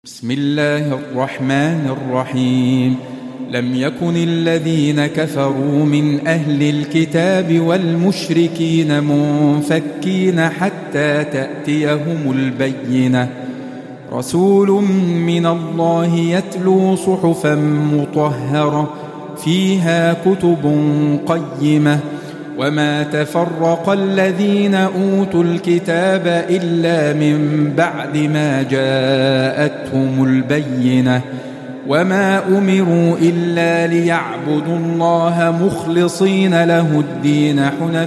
بسم الله الرحمن الرحيم. لم يكن الذين كفروا من أهل الكتاب والمشركين منفكين حتى تأتيهم البينة، رسول من الله يتلو صحفا مطهرة فيها كتب قيمة، وما تفرق الذين أوتوا الكتاب إلا من بعد ما جاءتهم البينة، وما أمروا إلا ليعبدوا الله مخلصين له الدين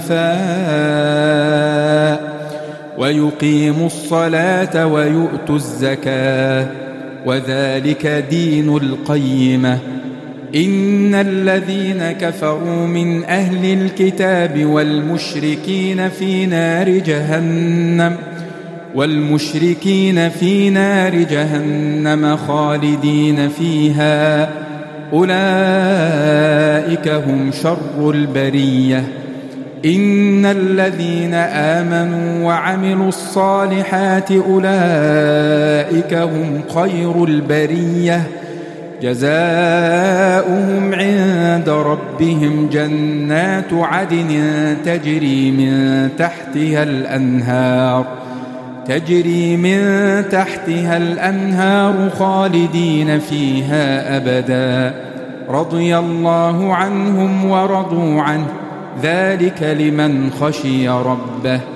حنفاء ويقيموا الصلاة ويؤتوا الزكاة، وذلك دين القيمة. إن الذين كفروا من أهل الكتاب والمشركين في نار جهنم خالدين فيها، أولئك هم شر البرية. إن الذين آمنوا وعملوا الصالحات أولئك هم خير البرية، جزاؤهم عند ربهم جنات عدن تجري من تحتها الأنهار خالدين فيها أبدا، رضي الله عنهم ورضوا عنه، ذلك لمن خشي ربه.